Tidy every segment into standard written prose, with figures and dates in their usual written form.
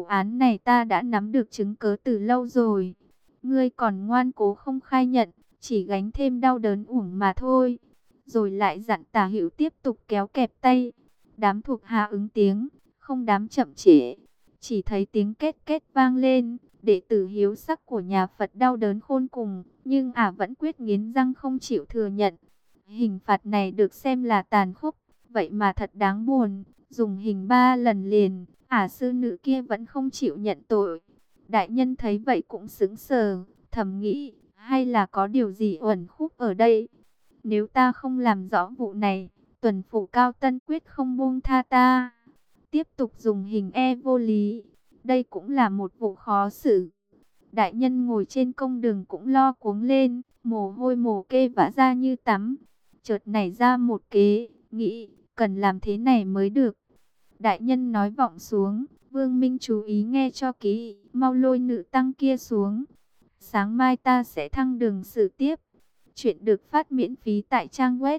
vụ án này ta đã nắm được chứng cớ từ lâu rồi. Ngươi còn ngoan cố không khai nhận, chỉ gánh thêm đau đớn uổng mà thôi. Rồi lại dặn Tả Hữu tiếp tục kéo kẹp tay. Đám thuộc hạ ứng tiếng, không dám chậm trễ. Chỉ thấy tiếng két két vang lên, đệ tử hiếu sắc của nhà Phật đau đớn khôn cùng, nhưng vẫn quyết nghiến răng không chịu thừa nhận. Hình phạt này được xem là tàn khốc, vậy mà thật đáng buồn. Dùng hình 3 lần liền, sư nữ kia vẫn không chịu nhận tội. Đại nhân thấy vậy cũng sững sờ, thầm nghĩ, hay là có điều gì uẩn khúc ở đây. Nếu ta không làm rõ vụ này, tuần phủ Cao Tân quyết không buông tha ta. Tiếp tục dùng hình vô lý, đây cũng là một vụ khó xử. Đại nhân ngồi trên công đường cũng lo cuống lên, mồ hôi mồ kê vã ra như tắm. Chợt nảy ra một kế, nghĩ cần làm thế này mới được. Đại nhân nói vọng xuống, Vương Minh chú ý nghe cho kỹ, mau lôi nữ tăng kia xuống. Sáng mai ta sẽ thăng đường xử tiếp. Chuyện được phát miễn phí tại trang web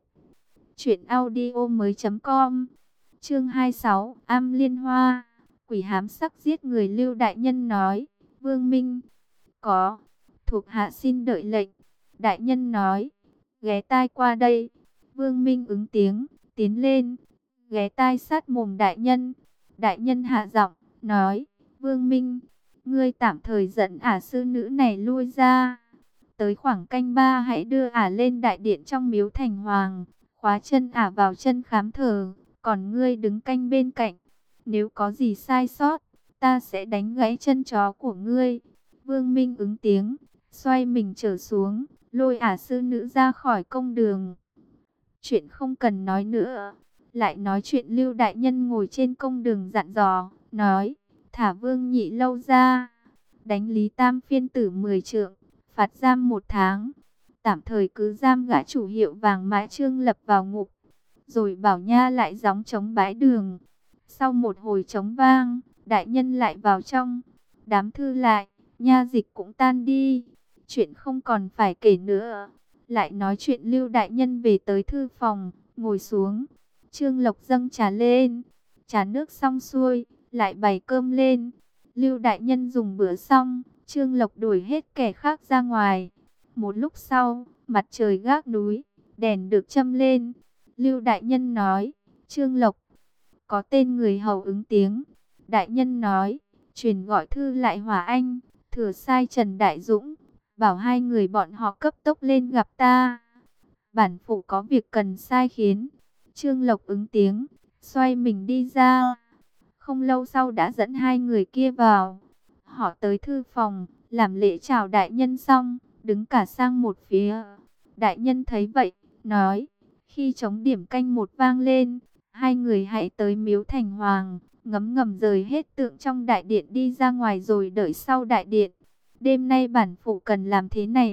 truyệnaudiomoi.com. Chương 26, Am Liên Hoa. Quỷ hám sắc giết người. Lưu đại nhân nói, Vương Minh, có, thuộc hạ xin đợi lệnh. Đại nhân nói, ghé tai qua đây. Vương Minh ứng tiếng, tiến lên, ghé tai sát mồm đại nhân. Đại nhân hạ giọng, nói, Vương Minh, ngươi tạm thời dẫn sư nữ này lui ra. Tới khoảng canh 3 hãy đưa lên đại điện trong miếu thành hoàng, khóa chân vào chân khám thờ, còn ngươi đứng canh bên cạnh. Nếu có gì sai sót, ta sẽ đánh gãy chân chó của ngươi. Vương Minh ứng tiếng, xoay mình trở xuống, lôi sư nữ ra khỏi công đường. Chuyện không cần nói nữa, lại nói chuyện Lưu đại nhân ngồi trên công đường dặn dò, nói, thả Vương Nhị Lâu ra, đánh Lý Tam phiên tử 10 trượng, phạt giam 1 tháng, tạm thời cứ giam gã chủ hiệu Vàng Mã Trương Lập vào ngục, rồi bảo nha lại gióng trống bãi đường. Sau một hồi trống vang, đại nhân lại vào trong, đám thư lại, nha dịch cũng tan đi, chuyện không còn phải kể nữa. Lại nói chuyện Lưu đại nhân về tới thư phòng, ngồi xuống. Trương Lộc dâng trà lên, trà nước xong xuôi, lại bày cơm lên. Lưu đại nhân dùng bữa xong, Trương Lộc đuổi hết kẻ khác ra ngoài. Một lúc sau, mặt trời gác núi, đèn được châm lên. Lưu đại nhân nói, Trương Lộc, có tên người hầu ứng tiếng. Đại nhân nói, truyền gọi thư lại Hòa Anh, thừa sai Trần Đại Dũng, bảo 2 người bọn họ cấp tốc lên gặp ta. Bản phủ có việc cần sai khiến. Trương Lộc ứng tiếng, xoay mình đi ra. Không lâu sau đã dẫn 2 người kia vào. Họ tới thư phòng, làm lễ chào đại nhân xong, đứng cả sang một phía. Đại nhân thấy vậy, nói, khi trống điểm canh 1 vang lên, 2 người hãy tới miếu thành hoàng, ngấm ngầm rời hết tượng trong đại điện đi ra ngoài rồi đợi sau đại điện. Đêm nay bản phủ cần làm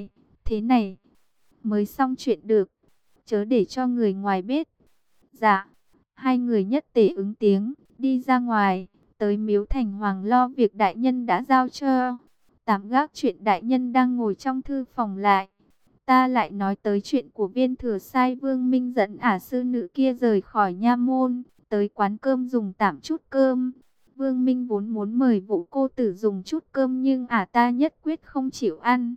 thế này, mới xong chuyện được, chớ để cho người ngoài biết. Dạ, 2 người nhất tề ứng tiếng, đi ra ngoài, tới miếu thành hoàng lo việc đại nhân đã giao cho. Tạm gác chuyện đại nhân đang ngồi trong thư phòng lại. Ta lại nói tới chuyện của Viên thừa sai Vương Minh dẫn sư nữ kia rời khỏi nha môn, tới quán cơm dùng tạm chút cơm. Vương Minh vốn muốn mời Vũ cô tử dùng chút cơm nhưng ta nhất quyết không chịu ăn.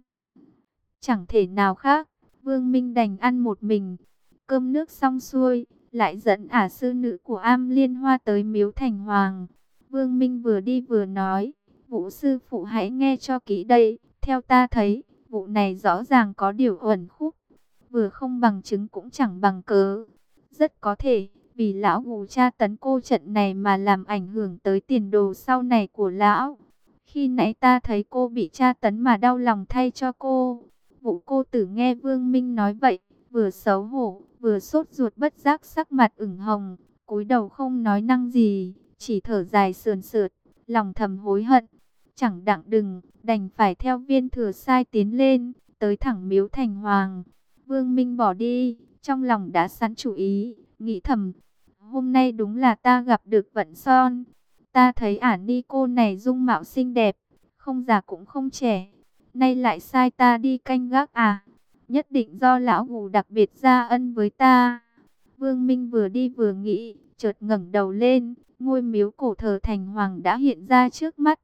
Chẳng thể nào khác, Vương Minh đành ăn một mình. Cơm nước xong xuôi, lại dẫn sư nữ của Am Liên Hoa tới miếu thành hoàng. Vương Minh vừa đi vừa nói, Vũ sư phụ hãy nghe cho kỹ đây, theo ta thấy, vụ này rõ ràng có điều uẩn khúc, vừa không bằng chứng cũng chẳng bằng cớ. Rất có thể, vì lão Gù tra tấn cô trận này mà làm ảnh hưởng tới tiền đồ sau này của lão. Khi nãy ta thấy cô bị tra tấn mà đau lòng thay cho cô. Vũ cô tử nghe Vương Minh nói vậy, vừa xấu hổ, vừa sốt ruột bất giác sắc mặt ửng hồng, cúi đầu không nói năng gì, chỉ thở dài sườn sượt, lòng thầm hối hận. Chẳng đặng đừng, đành phải theo Viên thừa sai tiến lên, tới thẳng miếu thành hoàng. Vương Minh bỏ đi, trong lòng đã sẵn chủ ý, nghĩ thầm, hôm nay đúng là ta gặp được vận son. Ta thấy ni cô này dung mạo xinh đẹp, không già cũng không trẻ, nay lại sai ta đi canh gác nhất định do lão Gù đặc biệt ra ân với ta. Vương Minh vừa đi vừa nghĩ, chợt ngẩng đầu lên, ngôi miếu cổ thờ thành hoàng đã hiện ra trước mắt.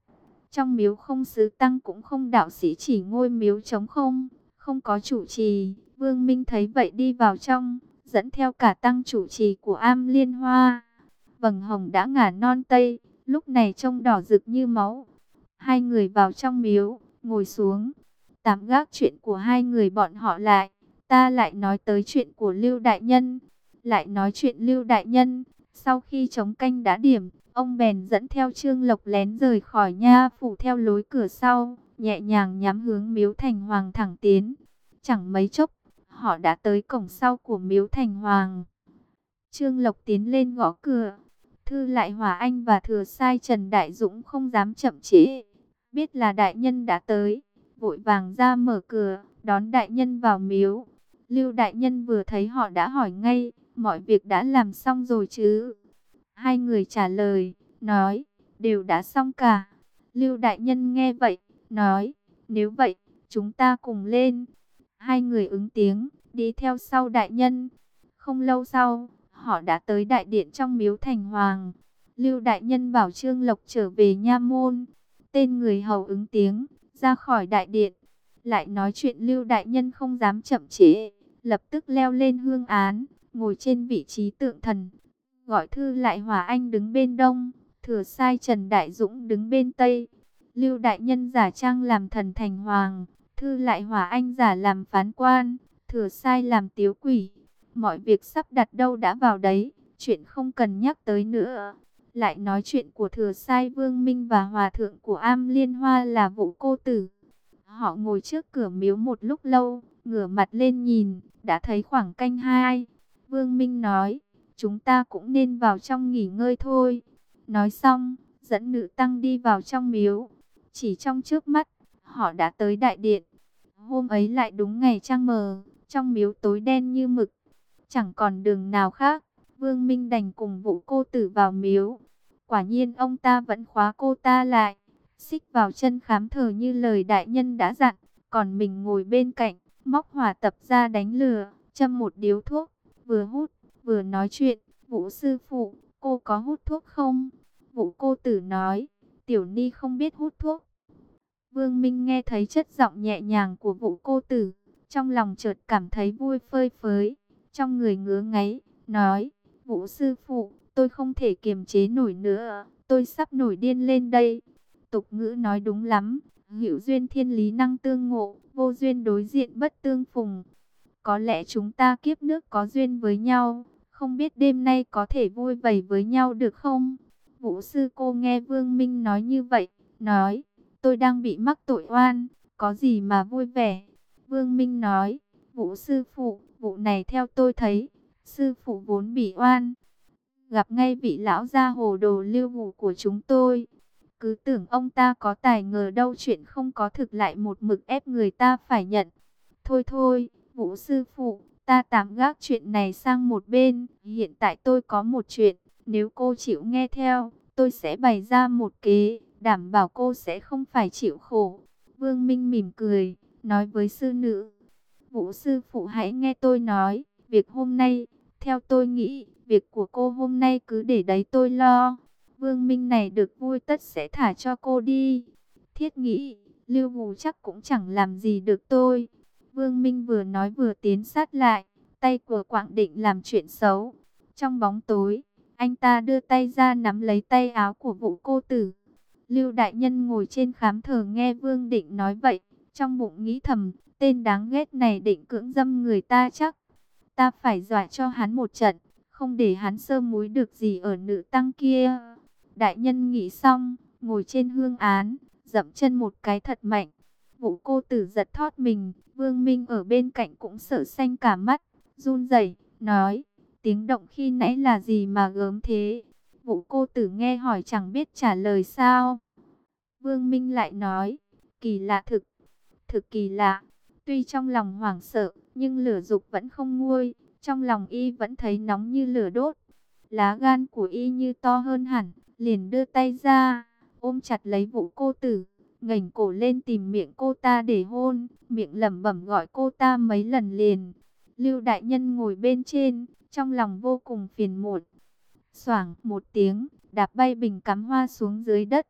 Trong miếu không sứ tăng cũng không đạo sĩ, chỉ ngôi miếu trống không, không có chủ trì. Vương Minh thấy vậy đi vào trong, dẫn theo cả tăng chủ trì của Am Liên Hoa. Vầng hồng đã ngả non tây, lúc này trông đỏ rực như máu. Hai người vào trong miếu, ngồi xuống. Tạm gác chuyện của hai người bọn họ lại, ta lại nói tới chuyện của Lưu Đại Nhân. Lại nói chuyện Lưu Đại Nhân, sau khi trống canh đã điểm, ông bèn dẫn theo Trương Lộc lén rời khỏi nha phủ theo lối cửa sau, nhẹ nhàng nhắm hướng miếu Thành Hoàng thẳng tiến. Chẳng mấy chốc, họ đã tới cổng sau của miếu Thành Hoàng. Trương Lộc tiến lên gõ cửa. Thư lại Hòa Anh và thừa sai Trần Đại Dũng không dám chậm trễ, biết là đại nhân đã tới, vội vàng ra mở cửa, đón đại nhân vào miếu. Lưu đại nhân vừa thấy họ đã hỏi ngay, mọi việc đã làm xong rồi chứ? Hai người trả lời, nói, đều đã xong cả. Lưu đại nhân nghe vậy, nói, nếu vậy, chúng ta cùng lên. Hai người ứng tiếng, đi theo sau đại nhân. Không lâu sau, họ đã tới đại điện trong miếu Thành Hoàng. Lưu đại nhân bảo Trương Lộc trở về nha môn. Tên người hầu ứng tiếng, ra khỏi đại điện. Lại nói chuyện Lưu đại nhân không dám chậm trễ, lập tức leo lên hương án, ngồi trên vị trí tượng thần. Gọi Thư lại Hòa Anh đứng bên đông, thừa sai Trần Đại Dũng đứng bên tây. Lưu đại nhân giả trang làm thần Thành Hoàng, Thư lại Hòa Anh giả làm phán quan, thừa sai làm tiếu quỷ. Mọi việc sắp đặt đâu đã vào đấy, chuyện không cần nhắc tới nữa. Lại nói chuyện của thừa sai Vương Minh và hòa thượng của Am Liên Hoa là Vũ Cô Tử. Họ ngồi trước cửa miếu một lúc lâu, ngửa mặt lên nhìn, đã thấy khoảng canh hai. Vương Minh nói, chúng ta cũng nên vào trong nghỉ ngơi thôi. Nói xong, dẫn nữ tăng đi vào trong miếu. Chỉ trong chớp mắt, họ đã tới đại điện. Hôm ấy lại đúng ngày trăng mờ, trong miếu tối đen như mực. Chẳng còn đường nào khác, Vương Minh đành cùng Vũ Cô Tử vào miếu. Quả nhiên ông ta vẫn khóa cô ta lại, xích vào chân khám thờ như lời đại nhân đã dặn. Còn mình ngồi bên cạnh, móc hỏa tập ra đánh lửa, châm một điếu thuốc, vừa hút, vừa nói chuyện. Vũ sư phụ, cô có hút thuốc không? Vũ Cô Tử nói, tiểu ni không biết hút thuốc. Vương Minh nghe thấy chất giọng nhẹ nhàng của Vũ Cô Tử, trong lòng chợt cảm thấy vui phơi phới, trong người ngứa ngáy, nói, Vũ sư phụ, tôi không thể kiềm chế nổi nữa, tôi sắp nổi điên lên đây. Tục ngữ nói đúng lắm, hữu duyên thiên lý năng tương ngộ, vô duyên đối diện bất tương phùng. Có lẽ chúng ta kiếp nước có duyên với nhau, không biết đêm nay có thể vui vầy với nhau được không? Vũ sư cô nghe Vương Minh nói như vậy, nói, tôi đang bị mắc tội oan, có gì mà vui vẻ? Vương Minh nói, Vũ sư phụ, vụ này theo tôi thấy, sư phụ vốn bị oan. Gặp ngay vị lão gia hồ đồ Lưu Vũ của chúng tôi. Cứ tưởng ông ta có tài, ngờ đâu chuyện không có thực lại một mực ép người ta phải nhận. Thôi thôi, Vũ sư phụ, ta tạm gác chuyện này sang một bên. Hiện tại tôi có một chuyện, nếu cô chịu nghe theo, tôi sẽ bày ra một kế, đảm bảo cô sẽ không phải chịu khổ. Vương Minh mỉm cười, nói với sư nữ, Vũ sư phụ hãy nghe tôi nói, việc hôm nay, theo tôi nghĩ, việc của cô hôm nay cứ để đấy tôi lo. Vương Minh này được vui tất sẽ thả cho cô đi. Thiết nghĩ, Lưu Vũ chắc cũng chẳng làm gì được tôi. Vương Minh vừa nói vừa tiến sát lại, tay của Quảng định làm chuyện xấu. Trong bóng tối, anh ta đưa tay ra nắm lấy tay áo của Vũ Cô Tử. Lưu đại nhân ngồi trên khám thờ nghe Vương Định nói vậy, trong bụng nghĩ thầm, tên đáng ghét này định cưỡng dâm người ta chắc. Ta phải dọa cho hắn một trận, không để hắn sơ múi được gì ở nữ tăng kia. Đại nhân nghĩ xong, ngồi trên hương án, dậm chân một cái thật mạnh. Vũ Cô Tử giật thót mình, Vương Minh ở bên cạnh cũng sợ xanh cả mắt, run rẩy, nói, tiếng động khi nãy là gì mà gớm thế? Vũ Cô Tử nghe hỏi chẳng biết trả lời sao. Vương Minh lại nói, kỳ lạ thực kỳ lạ. Tuy trong lòng hoảng sợ, nhưng lửa dục vẫn không nguôi, trong lòng y vẫn thấy nóng như lửa đốt. Lá gan của y như to hơn hẳn, liền đưa tay ra, ôm chặt lấy Vũ Cô Tử, ngẩng cổ lên tìm miệng cô ta để hôn, miệng lẩm bẩm gọi cô ta mấy lần liền. Lưu đại nhân ngồi bên trên, trong lòng vô cùng phiền muộn. Xoảng một tiếng, đạp bay bình cắm hoa xuống dưới đất.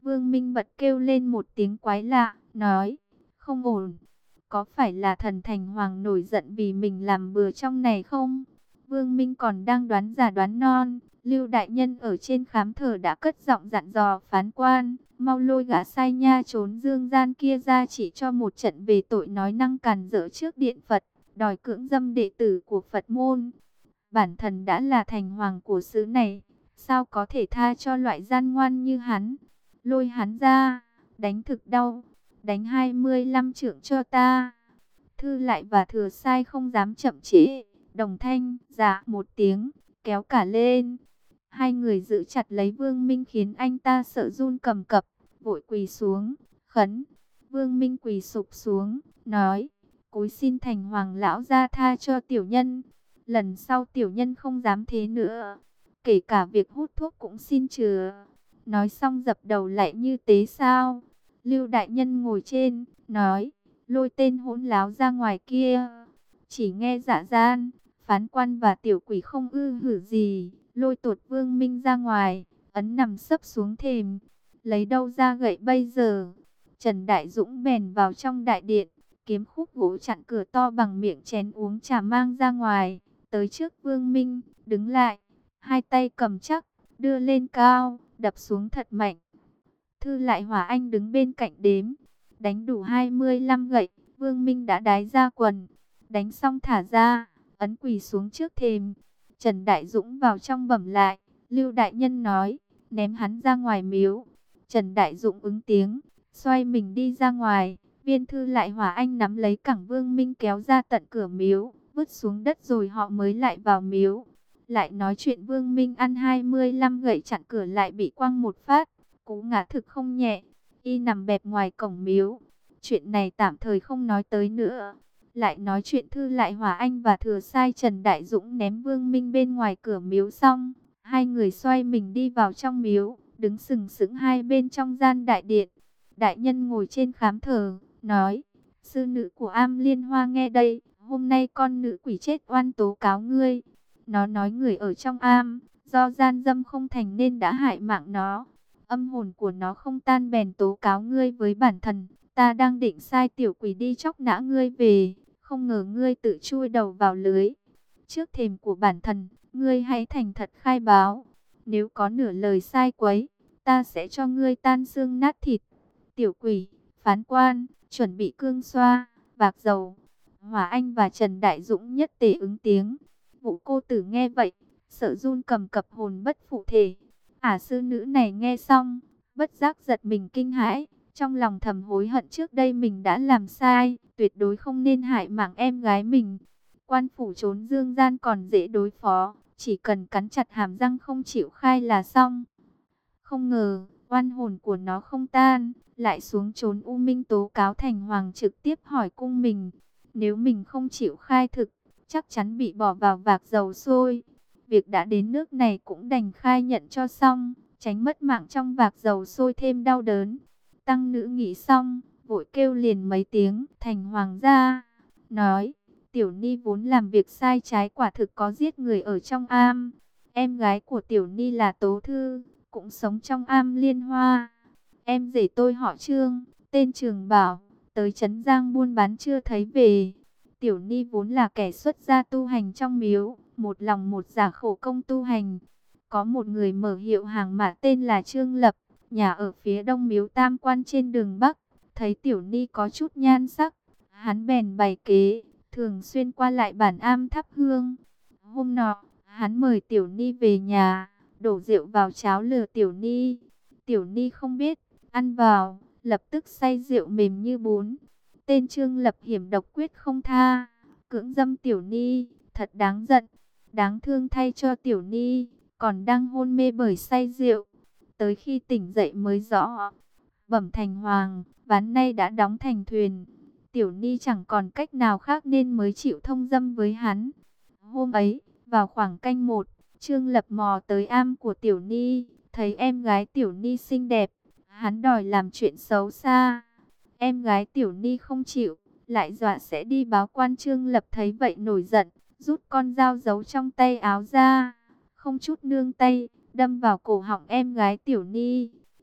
Vương Minh bật kêu lên một tiếng quái lạ, nói, không ổn. Có phải là thần thành hoàng nổi giận vì mình làm bừa trong này không? Vương Minh còn đang đoán già đoán non. Lưu đại nhân ở trên khám thờ đã cất giọng dặn dò phán quan, mau lôi gã sai nha trốn dương gian kia ra chỉ cho một trận về tội nói năng càn rỡ trước điện Phật, đòi cưỡng dâm đệ tử của Phật môn. Bản thân đã là thành hoàng của xứ này, sao có thể tha cho loại gian ngoan như hắn? Lôi hắn ra, đánh thực đau, đánh 25 trượng cho ta. Thư lại và thừa sai không dám chậm trễ, đồng thanh, dạ một tiếng, kéo cả lên. Hai người giữ chặt lấy Vương Minh khiến anh ta sợ run cầm cập, vội quỳ xuống, khấn. Vương Minh quỳ sụp xuống, nói, cúi xin thành hoàng lão ra tha cho tiểu nhân. Lần sau tiểu nhân không dám thế nữa, kể cả việc hút thuốc cũng xin chừa. Nói xong dập đầu lại như tế sao. Lưu đại nhân ngồi trên, nói, lôi tên hỗn láo ra ngoài kia. Chỉ nghe dạ gian, phán quan và tiểu quỷ không ư hử gì, lôi tuột Vương Minh ra ngoài, ấn nằm sấp xuống thềm. Lấy đâu ra gậy bây giờ? Trần Đại Dũng bèn vào trong đại điện, kiếm khúc gỗ chặn cửa to bằng miệng chén uống trà mang ra ngoài, tới trước Vương Minh, đứng lại, hai tay cầm chắc, đưa lên cao, đập xuống thật mạnh. Thư lại Hỏa Anh đứng bên cạnh đếm, đánh đủ 25 gậy, Vương Minh đã đái ra quần, đánh xong thả ra, ấn quỳ xuống trước thềm. Trần Đại Dũng vào trong bẩm lại, Lưu đại nhân nói, ném hắn ra ngoài miếu. Trần Đại Dũng ứng tiếng, xoay mình đi ra ngoài. Viên Thư lại Hỏa Anh nắm lấy cẳng Vương Minh kéo ra tận cửa miếu, vứt xuống đất rồi họ mới lại vào miếu. Lại nói chuyện Vương Minh ăn 25 gậy chặn cửa lại bị quăng một phát, cú ngã thực không nhẹ, y nằm bẹp ngoài cổng miếu. Chuyện này tạm thời không nói tới nữa. Lại nói chuyện Thư lại Hỏa Anh và thừa sai Trần Đại Dũng ném Vương Minh bên ngoài cửa miếu xong, hai người xoay mình đi vào trong miếu, đứng sừng sững hai bên trong gian đại điện. Đại nhân ngồi trên khám thờ, nói, sư nữ của Am Liên Hoa nghe đây, hôm nay con nữ quỷ chết oan tố cáo ngươi. Nó nói người ở trong am, do gian dâm không thành nên đã hại mạng nó. Âm hồn của nó không tan bèn tố cáo ngươi với bản thần. Ta đang định sai tiểu quỷ đi chóc nã ngươi về, không ngờ ngươi tự chui đầu vào lưới. Trước thềm của bản thần, ngươi hãy thành thật khai báo. Nếu có nửa lời sai quấy, ta sẽ cho ngươi tan xương nát thịt. Tiểu quỷ, phán quan, chuẩn bị cương xoa, bạc dầu. Hỏa Anh và Trần Đại Dũng nhất tề ứng tiếng. Vũ cô tử nghe vậy, sợ run cầm cập hồn bất phụ thể. Sư nữ này nghe xong, bất giác giật mình kinh hãi. Trong lòng thầm hối hận trước đây mình đã làm sai, tuyệt đối không nên hại mạng em gái mình. Quan phủ trốn dương gian còn dễ đối phó, chỉ cần cắn chặt hàm răng không chịu khai là xong. Không ngờ, oan hồn của nó không tan, lại xuống trốn U Minh tố cáo thành hoàng trực tiếp hỏi cung mình. Nếu mình không chịu khai thực, chắc chắn bị bỏ vào vạc dầu sôi. Việc đã đến nước này cũng đành khai nhận cho xong, tránh mất mạng trong vạc dầu sôi thêm đau đớn. Tăng nữ nghĩ xong, vội kêu liền mấy tiếng, thành hoàng gia, nói, tiểu ni vốn làm việc sai trái quả thực có giết người ở trong am. Em gái của tiểu ni là Tố Thư, cũng sống trong am Liên Hoa. Em rể tôi họ Trương, tên Trường Bảo, tới Trấn Giang buôn bán chưa thấy về. Tiểu ni vốn là kẻ xuất gia tu hành trong miếu, một lòng một dạ khổ công tu hành. Có một người mở hiệu hàng mã tên là Trương Lập, nhà ở phía đông miếu Tam Quan trên đường Bắc. Thấy tiểu ni có chút nhan sắc, hắn bèn bày kế, thường xuyên qua lại bản am thắp hương. Hôm nọ, hắn mời tiểu ni về nhà, đổ rượu vào cháo lừa tiểu ni. Tiểu ni không biết, ăn vào, lập tức say rượu mềm như bún. Tên Trương Lập hiểm độc quyết không tha, cưỡng dâm tiểu ni, thật đáng giận. Đáng thương thay cho tiểu ni, còn đang hôn mê bởi say rượu. Tới khi tỉnh dậy mới rõ, bẩm thành hoàng, ván nay đã đóng thành thuyền. Tiểu ni chẳng còn cách nào khác nên mới chịu thông dâm với hắn. Hôm ấy, vào khoảng canh 1, Trương Lập mò tới am của tiểu ni, thấy em gái tiểu ni xinh đẹp, hắn đòi làm chuyện xấu xa. Em gái tiểu ni không chịu, lại dọa sẽ đi báo quan. Trương Lập thấy vậy nổi giận, rút con dao giấu trong tay áo ra, không chút nương tay, đâm vào cổ họng em gái tiểu ni.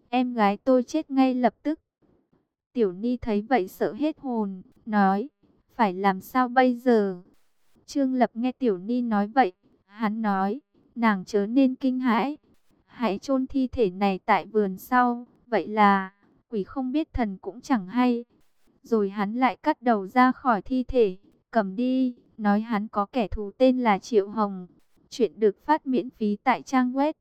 em gái tôi chết ngay lập tức. Tiểu Ni thấy vậy sợ hết hồn, nói, phải làm sao bây giờ? Trương Lập nghe Tiểu Ni nói vậy, hắn nói, nàng chớ nên kinh hãi, hãy chôn thi thể này tại vườn sau, vậy là quỷ không biết thần cũng chẳng hay. Rồi hắn lại cắt đầu ra khỏi thi thể, cầm đi, nói hắn có kẻ thù tên là Triệu Hồng. Chuyện được phát miễn phí tại trang web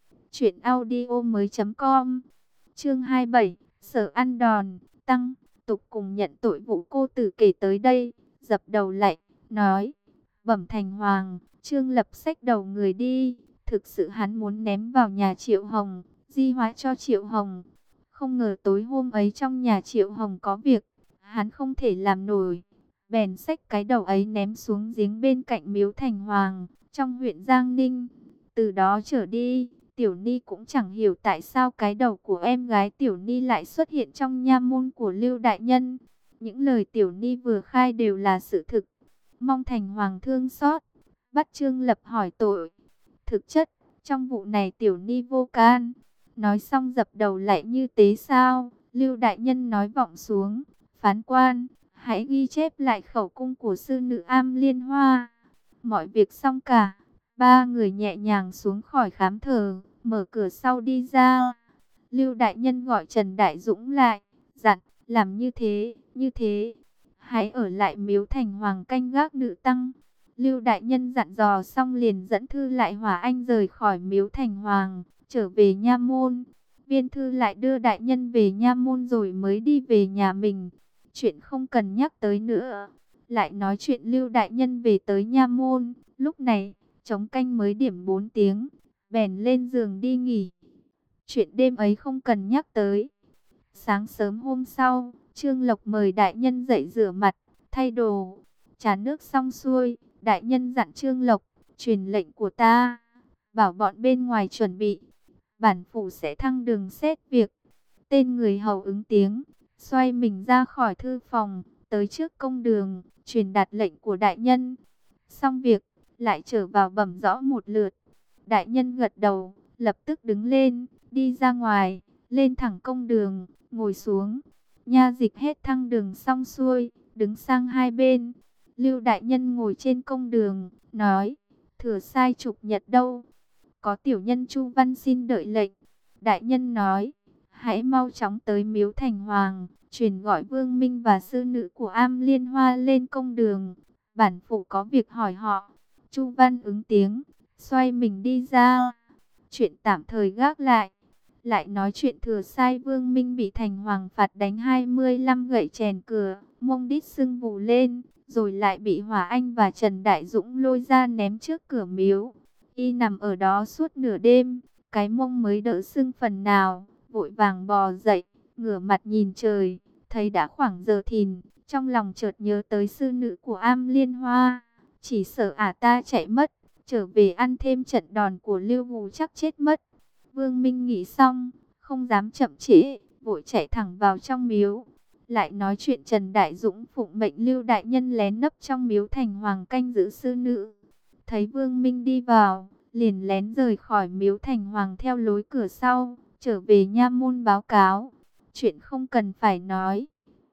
truyệnaudiomoi.com. Chương 27, Sở ăn đòn, tăng, tục cùng nhận tội vụ cô tử kể tới đây, dập đầu lạy, nói, bẩm thành hoàng, Trương Lập xách đầu người đi, thực sự hắn muốn ném vào nhà Triệu Hồng, di hóa cho Triệu Hồng. Không ngờ tối hôm ấy trong nhà Triệu Hồng có việc, hắn không thể làm nổi, bèn xách cái đầu ấy ném xuống giếng bên cạnh miếu thành hoàng, trong huyện Giang Ninh. Từ đó trở đi, Tiểu Ni cũng chẳng hiểu tại sao cái đầu của em gái Tiểu Ni lại xuất hiện trong nha môn của Lưu Đại Nhân. Những lời Tiểu Ni vừa khai đều là sự thực. Mong thành hoàng thương xót, bắt Trương Lập hỏi tội. Thực chất, trong vụ này Tiểu Ni vô can. Nói xong dập đầu lại như tế sao. Lưu Đại Nhân nói vọng xuống, phán quan, hãy ghi chép lại khẩu cung của sư nữ Am Liên Hoa. Mọi việc xong cả. Ba người nhẹ nhàng xuống khỏi khám thờ, mở cửa sau đi ra. Lưu Đại Nhân gọi Trần Đại Dũng lại, dặn, làm như thế, hãy ở lại miếu thành hoàng canh gác nữ tăng. Lưu Đại Nhân dặn dò xong liền dẫn Thư Lại Hòa Anh rời khỏi miếu thành hoàng, trở về nha môn. Viên Thư lại đưa Đại Nhân về nha môn rồi mới đi về nhà mình. Chuyện không cần nhắc tới nữa. Lại nói chuyện Lưu Đại Nhân về tới nha môn, lúc này trống canh mới điểm 4 tiếng, bèn lên giường đi nghỉ. Chuyện đêm ấy không cần nhắc tới. Sáng sớm hôm sau, Trương Lộc mời Đại Nhân dậy rửa mặt, thay đồ, trà nước xong xuôi. Đại Nhân dặn Trương Lộc, truyền lệnh của ta, bảo bọn bên ngoài chuẩn bị, bản phủ sẽ thăng đường xét việc. Tên người hầu ứng tiếng, xoay mình ra khỏi thư phòng, tới trước công đường, truyền đạt lệnh của Đại Nhân. Xong việc, lại trở vào bẩm rõ một lượt. Đại Nhân gật đầu, lập tức đứng lên, đi ra ngoài, lên thẳng công đường, ngồi xuống. Nha dịch hết thăng đường xong xuôi, đứng sang hai bên. Lưu Đại Nhân ngồi trên công đường, nói, thừa sai trục nhật đâu? Có tiểu nhân Chu Văn xin đợi lệnh. Đại Nhân nói, hãy mau chóng tới miếu thành hoàng, truyền gọi Vương Minh và sư nữ của Am Liên Hoa lên công đường. Bản phủ có việc hỏi họ. Chu Văn ứng tiếng, xoay mình đi ra. Chuyện tạm thời gác lại. Lại nói chuyện thừa sai Vương Minh bị thành hoàng phạt đánh 25 gậy chèn cửa, mông đít sưng vù lên, rồi lại bị Hòa Anh và Trần Đại Dũng lôi ra ném trước cửa miếu. Y nằm ở đó suốt nửa đêm, cái mông mới đỡ sưng phần nào, vội vàng bò dậy, ngửa mặt nhìn trời, thấy đã khoảng giờ thìn, trong lòng chợt nhớ tới sư nữ của Am Liên Hoa, chỉ sợ ta chạy mất, trở về ăn thêm trận đòn của Lưu Hù chắc chết mất. Vương Minh nghĩ xong, không dám chậm trễ, vội chạy thẳng vào trong miếu. Lại nói chuyện Trần Đại Dũng phụng mệnh Lưu Đại Nhân lén nấp trong miếu thành hoàng canh giữ sư nữ. Thấy Vương Minh đi vào, liền lén rời khỏi miếu thành hoàng theo lối cửa sau, trở về nha môn báo cáo. Chuyện không cần phải nói.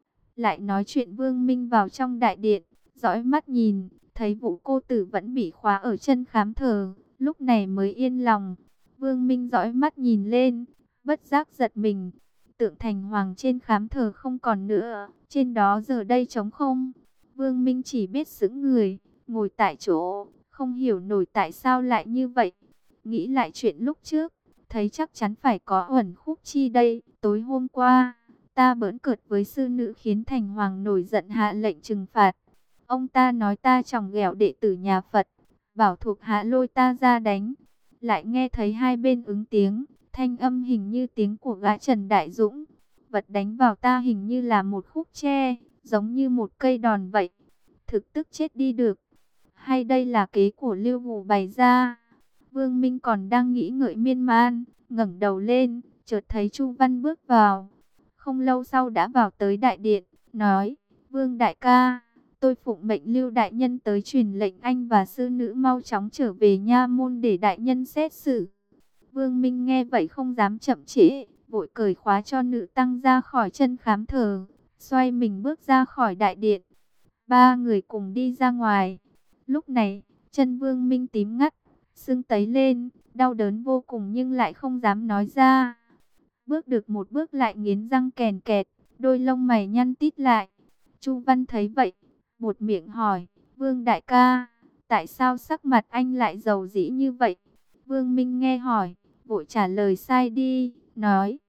Lại nói chuyện Vương Minh vào trong đại điện, dõi mắt nhìn, thấy Vũ cô tử vẫn bị khóa ở chân khám thờ, lúc này mới yên lòng. Vương Minh dõi mắt nhìn lên, bất giác giật mình. Tượng thành hoàng trên khám thờ không còn nữa, trên đó giờ đây trống không. Vương Minh chỉ biết sững người, ngồi tại chỗ, không hiểu nổi tại sao lại như vậy. Nghĩ lại chuyện lúc trước, thấy chắc chắn phải có uẩn khúc chi đây. Tối hôm qua, ta bỡn cợt với sư nữ khiến thành hoàng nổi giận hạ lệnh trừng phạt. Ông ta nói ta chòng ghẹo đệ tử nhà Phật, bảo thuộc hạ lôi ta ra đánh. Lại nghe thấy hai bên ứng tiếng, thanh âm hình như tiếng của gã Trần Đại Dũng. Vật đánh vào ta hình như là một khúc tre, giống như một cây đòn vậy. Thực tức chết đi được. Hay đây là kế của Lưu Hù bày ra? Vương Minh còn đang nghĩ ngợi miên man, ngẩng đầu lên, chợt thấy Chu Văn bước vào. Không lâu sau đã vào tới đại điện, nói, Vương đại ca, tôi phụng mệnh Lưu Đại Nhân tới truyền lệnh anh và sư nữ mau chóng trở về nha môn để Đại Nhân xét xử. Vương Minh nghe vậy không dám chậm trễ, vội cởi khóa cho nữ tăng ra khỏi chân khám thờ, xoay mình bước ra khỏi đại điện. Ba người cùng đi ra ngoài. Lúc này, chân Vương Minh tím ngắt, sưng tấy lên, đau đớn vô cùng nhưng lại không dám nói ra. Bước được một bước lại nghiến răng kèn kẹt, đôi lông mày nhăn tít lại. Chu Văn thấy vậy, buột miệng hỏi, Vương đại ca, tại sao sắc mặt anh lại dầu dĩ như vậy? Vương Minh nghe hỏi, vội trả lời sai đi, nói,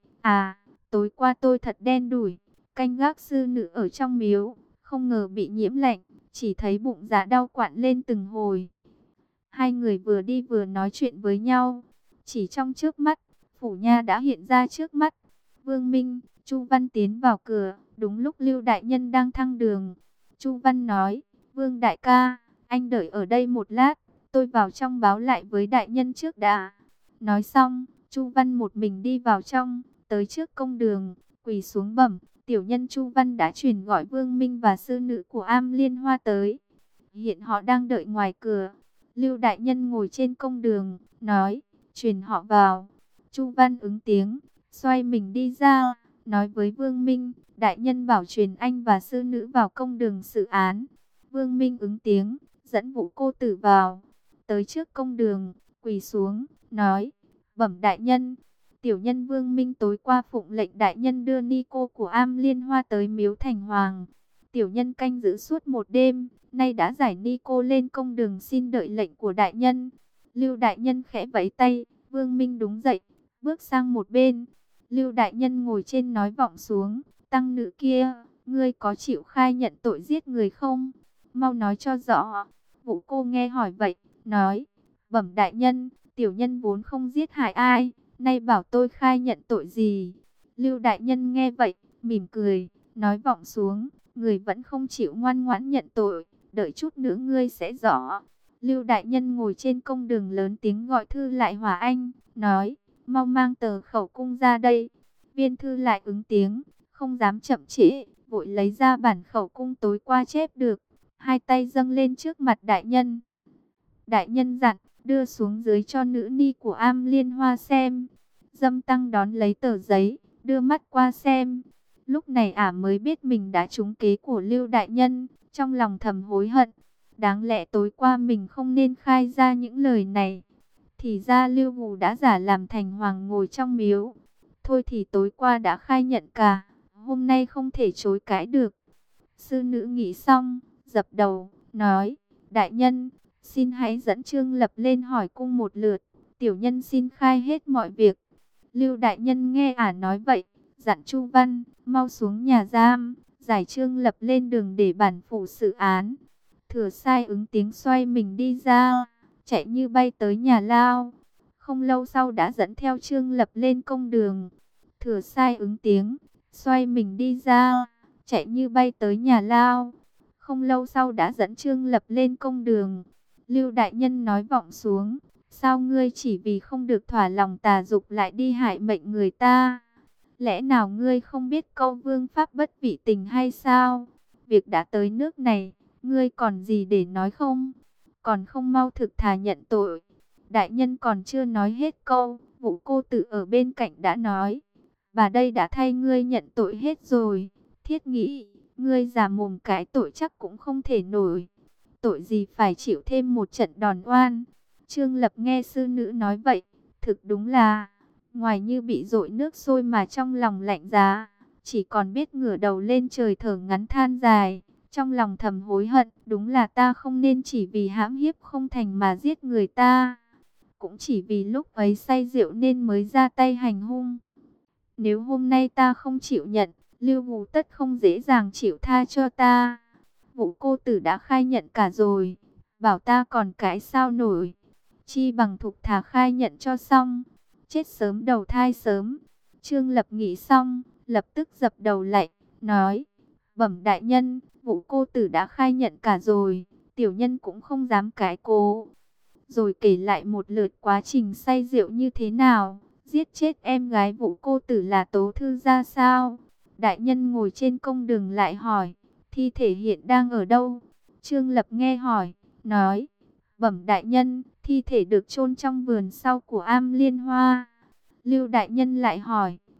tối qua tôi thật đen đủi, canh gác sư nữ ở trong miếu, không ngờ bị nhiễm lạnh, chỉ thấy bụng dạ đau quặn lên từng hồi. Hai người vừa đi vừa nói chuyện với nhau, chỉ trong chớp mắt, phủ nha đã hiện ra trước mắt. Vương Minh, Chu Văn tiến vào cửa, đúng lúc Lưu đại nhân đang thăng đường. Chu Văn nói, Vương đại ca, anh đợi ở đây một lát, tôi vào trong báo lại với đại nhân trước đã. Nói xong, Chu Văn một mình đi vào trong, tới trước công đường, quỳ xuống bẩm, tiểu nhân Chu Văn đã truyền gọi Vương Minh và sư nữ của Am Liên Hoa tới. Hiện họ đang đợi ngoài cửa. Lưu đại nhân ngồi trên công đường, nói, truyền họ vào. Chu Văn ứng tiếng, xoay mình đi ra, nói với Vương Minh, đại nhân bảo truyền anh và sư nữ vào công đường xử án. Vương Minh ứng tiếng, dẫn Vũ cô tử vào, tới trước công đường, quỳ xuống, nói, bẩm đại nhân, tiểu nhân Vương Minh tối qua phụng lệnh đại nhân đưa ni cô của Am Liên Hoa tới miếu Thành Hoàng. Tiểu nhân canh giữ suốt một đêm, nay đã giải ni cô lên công đường xin đợi lệnh của đại nhân. Lưu đại nhân khẽ vẫy tay, Vương Minh đứng dậy, bước sang một bên. Lưu đại nhân ngồi trên nói vọng xuống, tăng nữ kia, ngươi có chịu khai nhận tội giết người không? Mau nói cho rõ. Vũ cô nghe hỏi vậy, nói, bẩm đại nhân, tiểu nhân vốn không giết hại ai, nay bảo tôi khai nhận tội gì? Lưu đại nhân nghe vậy, mỉm cười, nói vọng xuống, người vẫn không chịu ngoan ngoãn nhận tội, đợi chút nữa ngươi sẽ rõ. Lưu đại nhân ngồi trên công đường lớn tiếng gọi Thư Lại Hòa Anh, nói, mau mang tờ khẩu cung ra đây. Viên Thư Lại ứng tiếng, không dám chậm trễ, vội lấy ra bản khẩu cung tối qua chép được, hai tay dâng lên trước mặt đại nhân. Đại nhân dặn, đưa xuống dưới cho nữ ni của Am Liên Hoa xem. Dâm Tăng đón lấy tờ giấy, đưa mắt qua xem. Lúc này ả mới biết mình đã trúng kế của Lưu đại nhân, trong lòng thầm hối hận. Đáng lẽ tối qua mình không nên khai ra những lời này. Thì ra Lưu Vũ đã giả làm Thành Hoàng ngồi trong miếu. Thôi thì tối qua đã khai nhận cả, hôm nay không thể chối cãi được. Sư nữ nghĩ xong, dập đầu, nói, đại nhân, xin hãy dẫn Trương Lập lên hỏi cung một lượt, tiểu nhân xin khai hết mọi việc. Lưu đại nhân nghe ả nói vậy, dặn Chu Văn, mau xuống nhà giam, giải Trương Lập lên đường để bản phủ xử án. Thừa Sai ứng tiếng xoay mình đi ra, chạy như bay tới nhà lao. Không lâu sau đã dẫn theo Trương Lập lên công đường. Thừa Sai ứng tiếng, xoay mình đi ra, chạy như bay tới nhà lao. Không lâu sau đã dẫn Trương Lập lên công đường. Lưu đại nhân nói vọng xuống, sao ngươi chỉ vì không được thỏa lòng tà dục lại đi hại mệnh người ta? Lẽ nào ngươi không biết câu vương pháp bất vị tình hay sao? Việc đã tới nước này, ngươi còn gì để nói không? Còn không mau thực thà nhận tội. Đại nhân còn chưa nói hết câu, Vũ cô tử ở bên cạnh đã nói, bà đây đã thay ngươi nhận tội hết rồi. Thiết nghĩ, ngươi già mồm cái tội chắc cũng không thể nổi. Tội gì phải chịu thêm một trận đòn oan. Trương Lập nghe sư nữ nói vậy, thực đúng là, ngoài như bị dội nước sôi mà trong lòng lạnh giá, chỉ còn biết ngửa đầu lên trời thở ngắn than dài. Trong lòng thầm hối hận, đúng là ta không nên chỉ vì hãm hiếp không thành mà giết người ta. Cũng chỉ vì lúc ấy say rượu nên mới ra tay hành hung. Nếu hôm nay ta không chịu nhận, Lưu Vũ tất không dễ dàng chịu tha cho ta. Vũ cô tử đã khai nhận cả rồi, bảo ta còn cãi sao nổi. Chi bằng thục thà khai nhận cho xong, chết sớm đầu thai sớm. Trương Lập nghĩ xong, lập tức dập đầu lạy, nói, bẩm đại nhân, Vũ cô tử đã khai nhận cả rồi, tiểu nhân cũng không dám cãi cố. Rồi kể lại một lượt quá trình say rượu như thế nào, giết chết em gái Vũ cô tử là Tố Thư ra sao. Đại nhân ngồi trên công đường lại hỏi, thi thể hiện đang ở đâu? Trương Lập nghe hỏi, nói, bẩm đại nhân, thi thể được chôn trong vườn sau của Am Liên Hoa. Lưu đại nhân lại hỏi,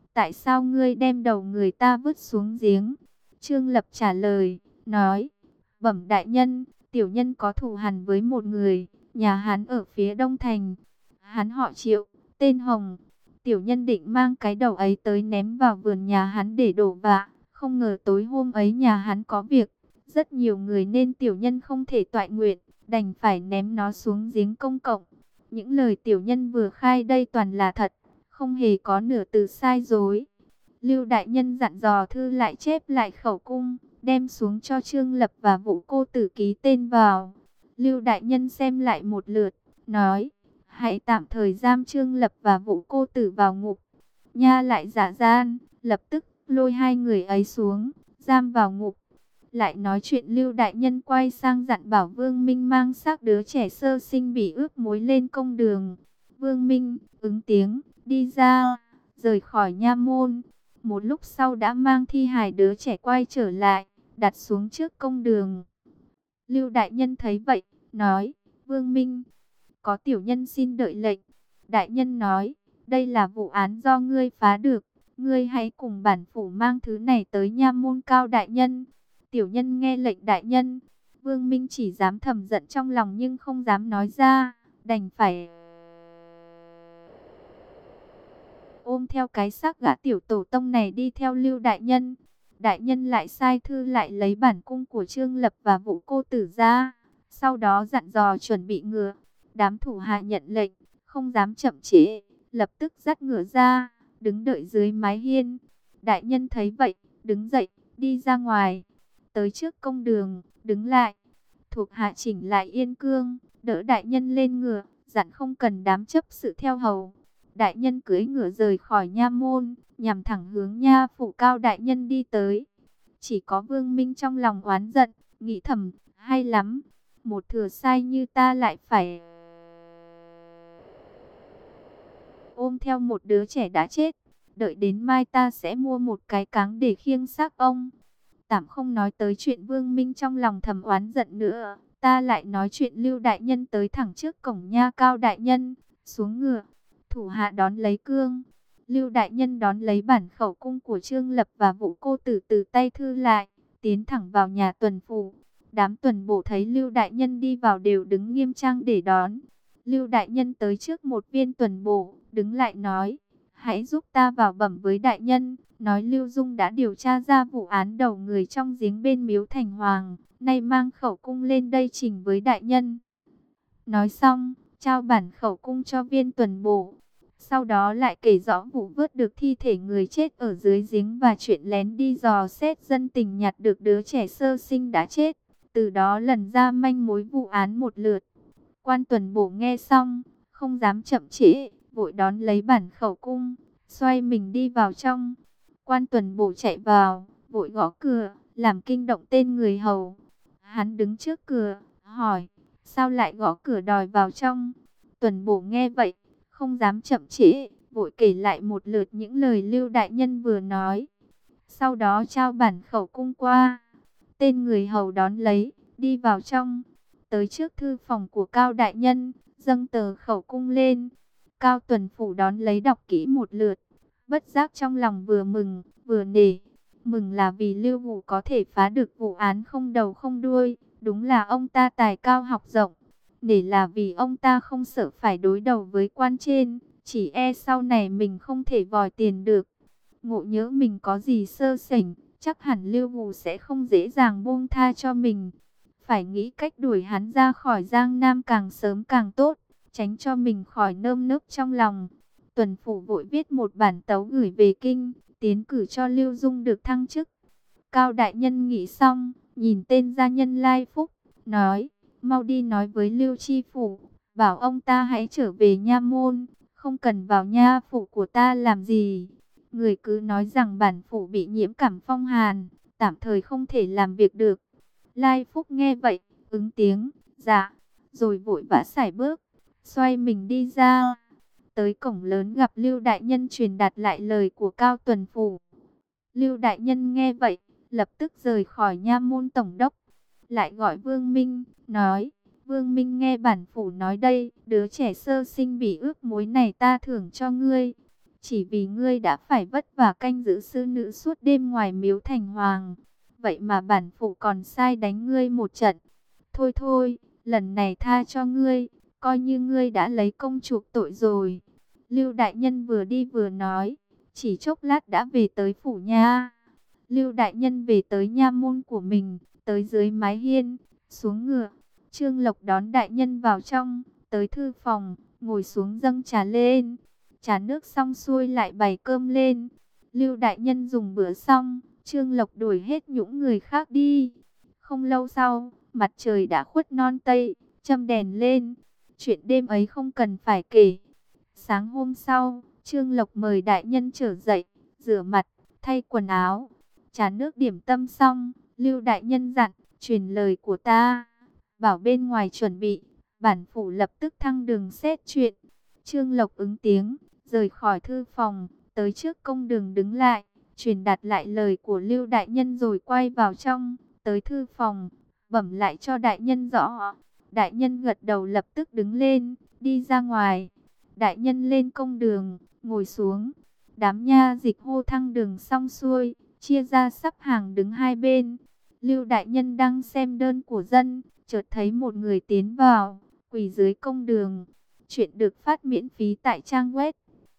tại sao ngươi đem đầu người ta vứt xuống giếng? Trương Lập trả lời, nói, bẩm đại nhân, tiểu nhân có thù hằn với một người, nhà hắn ở phía đông thành. Hắn họ Triệu, tên Hồng. Tiểu nhân định mang cái đầu ấy tới ném vào vườn nhà hắn để đổ vạ. Không ngờ tối hôm ấy nhà hắn có việc, rất nhiều người nên tiểu nhân không thể toại nguyện, đành phải ném nó xuống giếng công cộng. Những lời tiểu nhân vừa khai đây toàn là thật, không hề có nửa từ sai dối. Lưu đại nhân dặn dò thư lại chép lại khẩu cung, đem xuống cho Trương Lập và Vũ cô tử ký tên vào. Lưu đại nhân xem lại một lượt, nói, hãy tạm thời giam Trương Lập và Vũ cô tử vào ngục. Nha lại giả gian, lập tức lôi hai người ấy xuống, giam vào ngục. Lại nói chuyện Lưu đại nhân quay sang dặn bảo Vương Minh mang xác đứa trẻ sơ sinh bị ướp muối lên công đường. Vương Minh ứng tiếng, đi ra, rời khỏi nha môn. Một lúc sau đã mang thi hài đứa trẻ quay trở lại, đặt xuống trước công đường. Lưu đại nhân thấy vậy, nói, Vương Minh, có tiểu nhân xin đợi lệnh. Đại nhân nói, đây là vụ án do ngươi phá được, ngươi hãy cùng bản phủ mang thứ này tới nha môn Cao đại nhân. Tiểu nhân nghe lệnh đại nhân. Vương Minh chỉ dám thầm giận trong lòng nhưng không dám nói ra, đành phải ôm theo cái xác gã tiểu tổ tông này đi theo Lưu đại nhân. Đại nhân lại sai thư lại lấy bản cung của Trương Lập và Vũ cô tử ra, sau đó dặn dò chuẩn bị ngựa. Đám thủ hạ nhận lệnh, không dám chậm trễ, lập tức dắt ngựa ra, đứng đợi dưới mái hiên. Đại nhân thấy vậy, đứng dậy, đi ra ngoài, tới trước công đường, đứng lại. Thuộc hạ chỉnh lại yên cương, đỡ đại nhân lên ngựa, dặn không cần đám chấp sự theo hầu. Đại nhân cưỡi ngựa rời khỏi nha môn, nhằm thẳng hướng nha phủ Cao đại nhân đi tới. Chỉ có Vương Minh trong lòng oán giận, nghĩ thầm, hay lắm, một thừa sai như ta lại phải ôm theo một đứa trẻ đã chết. Đợi đến mai ta sẽ mua một cái cáng để khiêng xác ông. Tạm không nói tới chuyện Vương Minh trong lòng thầm oán giận nữa, ta lại nói chuyện Lưu đại nhân tới thẳng trước cổng nha Cao đại nhân. Xuống ngựa, thủ hạ đón lấy cương. Lưu đại nhân đón lấy bản khẩu cung của Trương Lập và Vũ cô tử từ tay thư lại, tiến thẳng vào nhà tuần phủ. Đám tuần bổ thấy Lưu đại nhân đi vào đều đứng nghiêm trang để đón. Lưu đại nhân tới trước một viên tuần bổ, đứng lại nói, hãy giúp ta vào bẩm với đại nhân, nói Lưu Dung đã điều tra ra vụ án đầu người trong giếng bên miếu Thành Hoàng, nay mang khẩu cung lên đây trình với đại nhân. Nói xong, trao bản khẩu cung cho viên tuần bổ. Sau đó lại kể rõ vụ vớt được thi thể người chết ở dưới giếng và chuyện lén đi dò xét dân tình nhặt được đứa trẻ sơ sinh đã chết. Từ đó lần ra manh mối vụ án một lượt. Quan tuần bổ nghe xong, không dám chậm trễ, vội đón lấy bản khẩu cung, xoay mình đi vào trong. Quan tuần bổ chạy vào, vội gõ cửa, làm kinh động tên người hầu. Hắn đứng trước cửa, hỏi, sao lại gõ cửa đòi vào trong? Tuần bổ nghe vậy, không dám chậm trễ, vội kể lại một lượt những lời Lưu đại nhân vừa nói. Sau đó trao bản khẩu cung qua. Tên người hầu đón lấy, đi vào trong, tới trước thư phòng của Cao đại nhân, dâng tờ khẩu cung lên. Cao tuần phủ đón lấy đọc kỹ một lượt, bất giác trong lòng vừa mừng, vừa nể. Mừng là vì Lưu Vũ có thể phá được vụ án không đầu không đuôi, đúng là ông ta tài cao học rộng. Nể là vì ông ta không sợ phải đối đầu với quan trên, chỉ e sau này mình không thể vòi tiền được. Ngộ nhỡ mình có gì sơ sẩy, chắc hẳn Lưu Vũ sẽ không dễ dàng buông tha cho mình. Phải nghĩ cách đuổi hắn ra khỏi Giang Nam càng sớm càng tốt, tránh cho mình khỏi nơm nớp trong lòng. Tuần phủ vội viết một bản tấu gửi về kinh, tiến cử cho Lưu Dung được thăng chức. Cao đại nhân nghĩ xong, nhìn tên gia nhân Lai Phúc, nói, mau đi nói với Lưu Chi Phủ, bảo ông ta hãy trở về nha môn, không cần vào nha phủ của ta làm gì. Người cứ nói rằng bản phủ bị nhiễm cảm phong hàn, tạm thời không thể làm việc được. Lai Phúc nghe vậy, ứng tiếng, dạ, rồi vội vã sải bước, xoay mình đi ra. Tới cổng lớn gặp Lưu đại nhân truyền đạt lại lời của Cao tuần phủ. Lưu đại nhân nghe vậy, lập tức rời khỏi nha môn tổng đốc. Lại gọi Vương Minh, nói, Vương Minh nghe bản phủ nói đây, đứa trẻ sơ sinh bị ướp muối này ta thưởng cho ngươi. Chỉ vì ngươi đã phải vất vả canh giữ sư nữ suốt đêm ngoài miếu thành hoàng. Vậy mà bản phụ còn sai đánh ngươi một trận. Thôi thôi, lần này tha cho ngươi, coi như ngươi đã lấy công chuộc tội rồi. Lưu đại nhân vừa đi vừa nói, chỉ chốc lát đã về tới phủ nha. Lưu đại nhân về tới nha môn của mình, tới dưới mái hiên, xuống ngựa. Trương Lộc đón đại nhân vào trong, tới thư phòng, ngồi xuống dâng trà lên. Trà nước xong xuôi lại bày cơm lên. Lưu đại nhân dùng bữa xong, Trương Lộc đuổi hết những người khác đi. Không lâu sau, mặt trời đã khuất non tây, châm đèn lên. Chuyện đêm ấy không cần phải kể. Sáng hôm sau, Trương Lộc mời đại nhân trở dậy, rửa mặt, thay quần áo. Trà nước điểm tâm xong, Lưu đại nhân dặn, truyền lời của ta, bảo bên ngoài chuẩn bị, bản phủ lập tức thăng đường xét chuyện. Trương Lộc ứng tiếng, rời khỏi thư phòng, tới trước công đường đứng lại, truyền đạt lại lời của Lưu đại nhân rồi quay vào trong, tới thư phòng, bẩm lại cho đại nhân rõ. Đại nhân gật đầu lập tức đứng lên, đi ra ngoài. Đại nhân lên công đường, ngồi xuống. Đám nha dịch hô thăng đường xong xuôi, chia ra sắp hàng đứng hai bên. Lưu đại nhân đang xem đơn của dân, chợt thấy một người tiến vào, quỳ dưới công đường. Chuyện được phát miễn phí tại trang web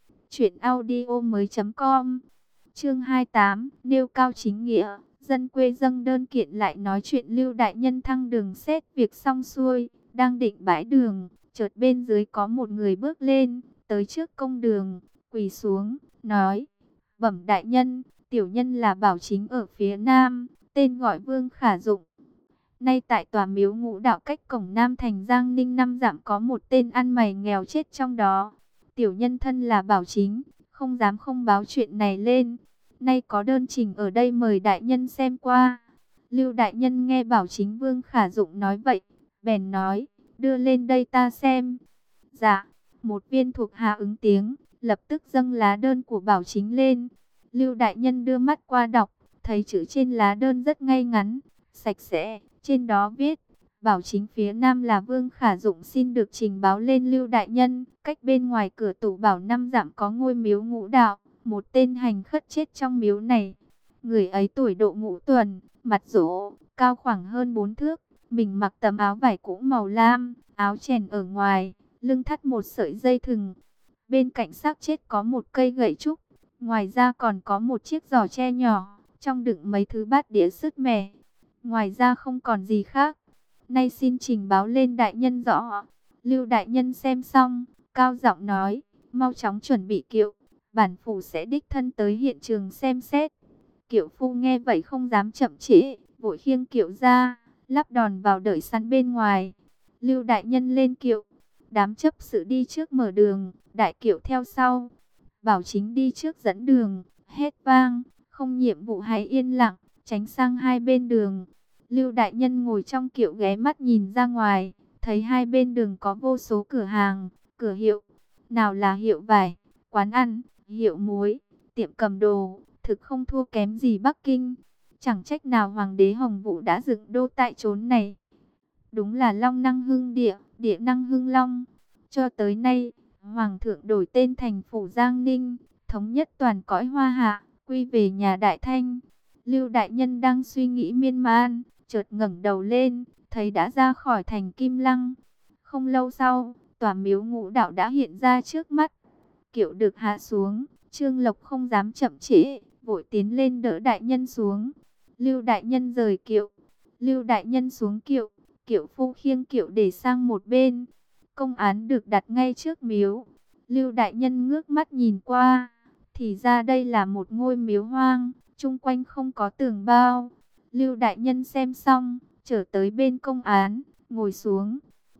truyệnaudiomoi.com. Chương 28, nêu cao chính nghĩa. Dân quê dâng đơn kiện lại nói chuyện Lưu đại nhân thăng đường xét việc xong xuôi, đang định bãi đường, chợt bên dưới có một người bước lên, tới trước công đường, quỳ xuống, nói: "Bẩm đại nhân, tiểu nhân là Bảo Chính ở phía Nam, tên gọi Vương Khả Dụng. Nay tại tòa miếu Ngũ Đạo cách cổng Nam thành Giang Ninh 5 dặm có một tên ăn mày nghèo chết trong đó. Tiểu nhân thân là Bảo Chính, không dám không báo chuyện này lên. Nay có đơn trình ở đây mời đại nhân xem qua." Lưu đại nhân nghe Bảo Chính Vương Khả Dụng nói vậy, bèn nói: "Đưa lên đây ta xem." Dạ, một viên thuộc hạ ứng tiếng, lập tức dâng lá đơn của Bảo Chính lên. Lưu đại nhân đưa mắt qua đọc, thấy chữ trên lá đơn rất ngay ngắn, sạch sẽ. Trên đó viết: Bảo Chính phía Nam là Vương Khả Dụng xin được trình báo lên Lưu đại nhân, cách bên ngoài cửa tủ bảo 5 dặm có ngôi miếu Ngũ Đạo, một tên hành khất chết trong miếu này. Người ấy tuổi độ ngũ tuần, mặt rỗ, cao khoảng hơn 4 thước, mình mặc tấm áo vải cũ màu lam, áo chèn ở ngoài, lưng thắt một sợi dây thừng. Bên cạnh xác chết có một cây gậy trúc, ngoài ra còn có một chiếc giỏ tre nhỏ, trong đựng mấy thứ bát đĩa sứt mẻ. Ngoài ra không còn gì khác. Nay xin trình báo lên đại nhân rõ. Lưu đại nhân xem xong, cao giọng nói: "Mau chóng chuẩn bị kiệu, bản phủ sẽ đích thân tới hiện trường xem xét." Kiệu phu nghe vậy không dám chậm trễ, vội khiêng kiệu ra, lắp đòn vào đợi sẵn bên ngoài. Lưu đại nhân lên kiệu, đám chấp sự đi trước mở đường, đại kiệu theo sau. Bảo Chính đi trước dẫn đường, hét vang: "Không nhiệm vụ hãy yên lặng, tránh sang hai bên đường." Lưu đại nhân ngồi trong kiệu ghé mắt nhìn ra ngoài, thấy hai bên đường có vô số cửa hàng, cửa hiệu. Nào là hiệu vải, quán ăn, hiệu muối, tiệm cầm đồ, thực không thua kém gì Bắc Kinh. Chẳng trách nào Hoàng đế Hồng Vũ đã dựng đô tại chốn này. Đúng là Long năng hưng địa, địa năng hưng Long. Cho tới nay, Hoàng thượng đổi tên thành phủ Giang Ninh, thống nhất toàn cõi Hoa Hạ, quy về nhà Đại Thanh. Lưu đại nhân đang suy nghĩ miên man, chợt ngẩng đầu lên, thấy đã ra khỏi thành Kim Lăng. Không lâu sau, tòa miếu Ngũ Đạo đã hiện ra trước mắt. Kiệu được hạ xuống, Trương Lộc không dám chậm trễ, vội tiến lên đỡ đại nhân xuống. Lưu đại nhân rời kiệu, Lưu đại nhân xuống kiệu, kiệu phu khiêng kiệu để sang một bên. Công án được đặt ngay trước miếu. Lưu đại nhân ngước mắt nhìn qua, thì ra đây là một ngôi miếu hoang, chung quanh không có tường bao. Lưu đại nhân xem xong, trở tới bên công án, ngồi xuống.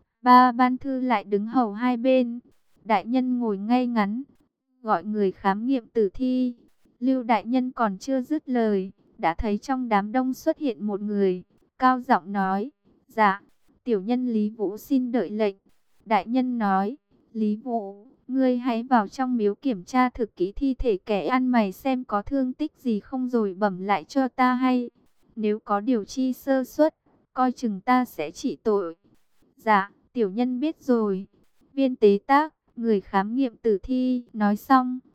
Ba ban thư lại đứng hầu hai bên. Đại nhân ngồi ngay ngắn, gọi người khám nghiệm tử thi. Lưu đại nhân còn chưa dứt lời, đã thấy trong đám đông xuất hiện một người, cao giọng nói: "Dạ, tiểu nhân Lý Vũ xin đợi lệnh." Đại nhân nói: "Lý Vũ, ngươi hãy vào trong miếu kiểm tra thực kỹ thi thể kẻ ăn mày xem có thương tích gì không rồi bẩm lại cho ta hay. Nếu có điều chi sơ suất, coi chừng ta sẽ trị tội." "Dạ, tiểu nhân biết rồi." Viên tế tác, người khám nghiệm tử thi, nói xong,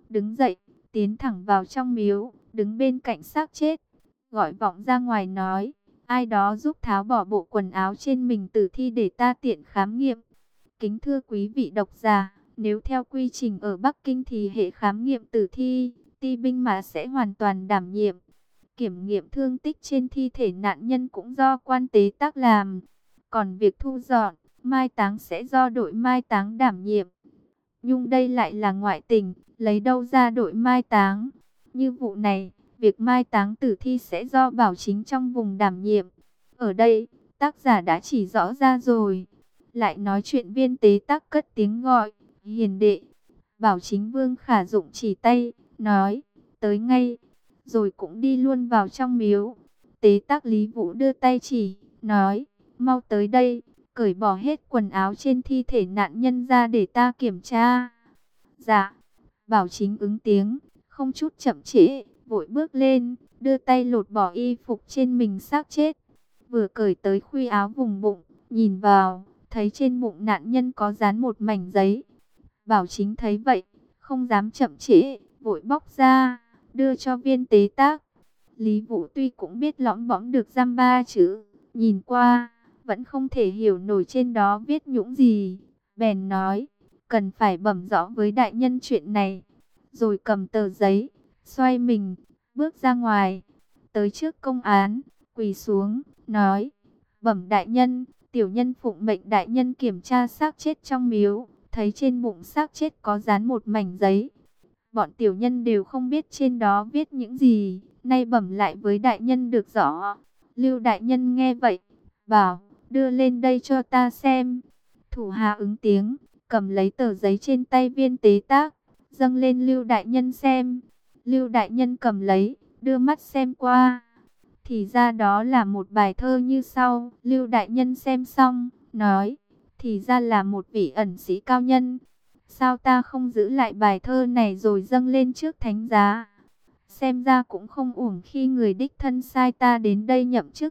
đứng dậy, tiến thẳng vào trong miếu, đứng bên cạnh xác chết, gọi vọng ra ngoài nói, ai đó giúp tháo bỏ bộ quần áo trên mình tử thi để ta tiện khám nghiệm. Kính thưa quý vị độc giả, nếu theo quy trình ở Bắc Kinh thì hệ khám nghiệm tử thi, ti binh mà sẽ hoàn toàn đảm nhiệm. Kiểm nghiệm thương tích trên thi thể nạn nhân cũng do quan tế tác làm. Còn việc thu dọn, mai táng sẽ do đội mai táng đảm nhiệm. Nhưng đây lại là ngoại tình, lấy đâu ra đội mai táng. Như vụ này, việc mai táng tử thi sẽ do Bảo Chính trong vùng đảm nhiệm. Ở đây, tác giả đã chỉ rõ ra rồi. Lại nói chuyện viên tế tác cất tiếng gọi, hiền đệ. Bảo Chính Vương Khả Dụng chỉ tay, nói, tới ngay, rồi cũng đi luôn vào trong miếu. Tế tác Lý Vũ đưa tay chỉ, nói, mau tới đây, cởi bỏ hết quần áo trên thi thể nạn nhân ra để ta kiểm tra. Dạ, Bảo Chính ứng tiếng, không chút chậm trễ, vội bước lên, đưa tay lột bỏ y phục trên mình xác chết. Vừa cởi tới khuy áo vùng bụng, nhìn vào, thấy trên bụng nạn nhân có dán một mảnh giấy. Bảo Chính thấy vậy, không dám chậm trễ, vội bóc ra, đưa cho viên tế tác. Lý Vũ tuy cũng biết lõm bõm được dăm ba chữ, nhìn qua, vẫn không thể hiểu nổi trên đó viết nhũng gì. Bèn nói, cần phải bẩm rõ với đại nhân chuyện này. Rồi cầm tờ giấy, xoay mình, bước ra ngoài, tới trước công án, quỳ xuống, nói, bẩm đại nhân, tiểu nhân phụng mệnh đại nhân kiểm tra xác chết trong miếu, thấy trên bụng xác chết có dán một mảnh giấy. Bọn tiểu nhân đều không biết trên đó viết những gì, nay bẩm lại với đại nhân được rõ. Lưu đại nhân nghe vậy, bảo, đưa lên đây cho ta xem. Thủ hạ ứng tiếng, cầm lấy tờ giấy trên tay viên tế tác, dâng lên Lưu đại nhân xem. Lưu đại nhân cầm lấy, đưa mắt xem qua. Thì ra đó là một bài thơ như sau. Lưu đại nhân xem xong, nói, thì ra là một vị ẩn sĩ cao nhân. Sao ta không giữ lại bài thơ này rồi dâng lên trước thánh giá? Xem ra cũng không uổng khi người đích thân sai ta đến đây nhậm chức.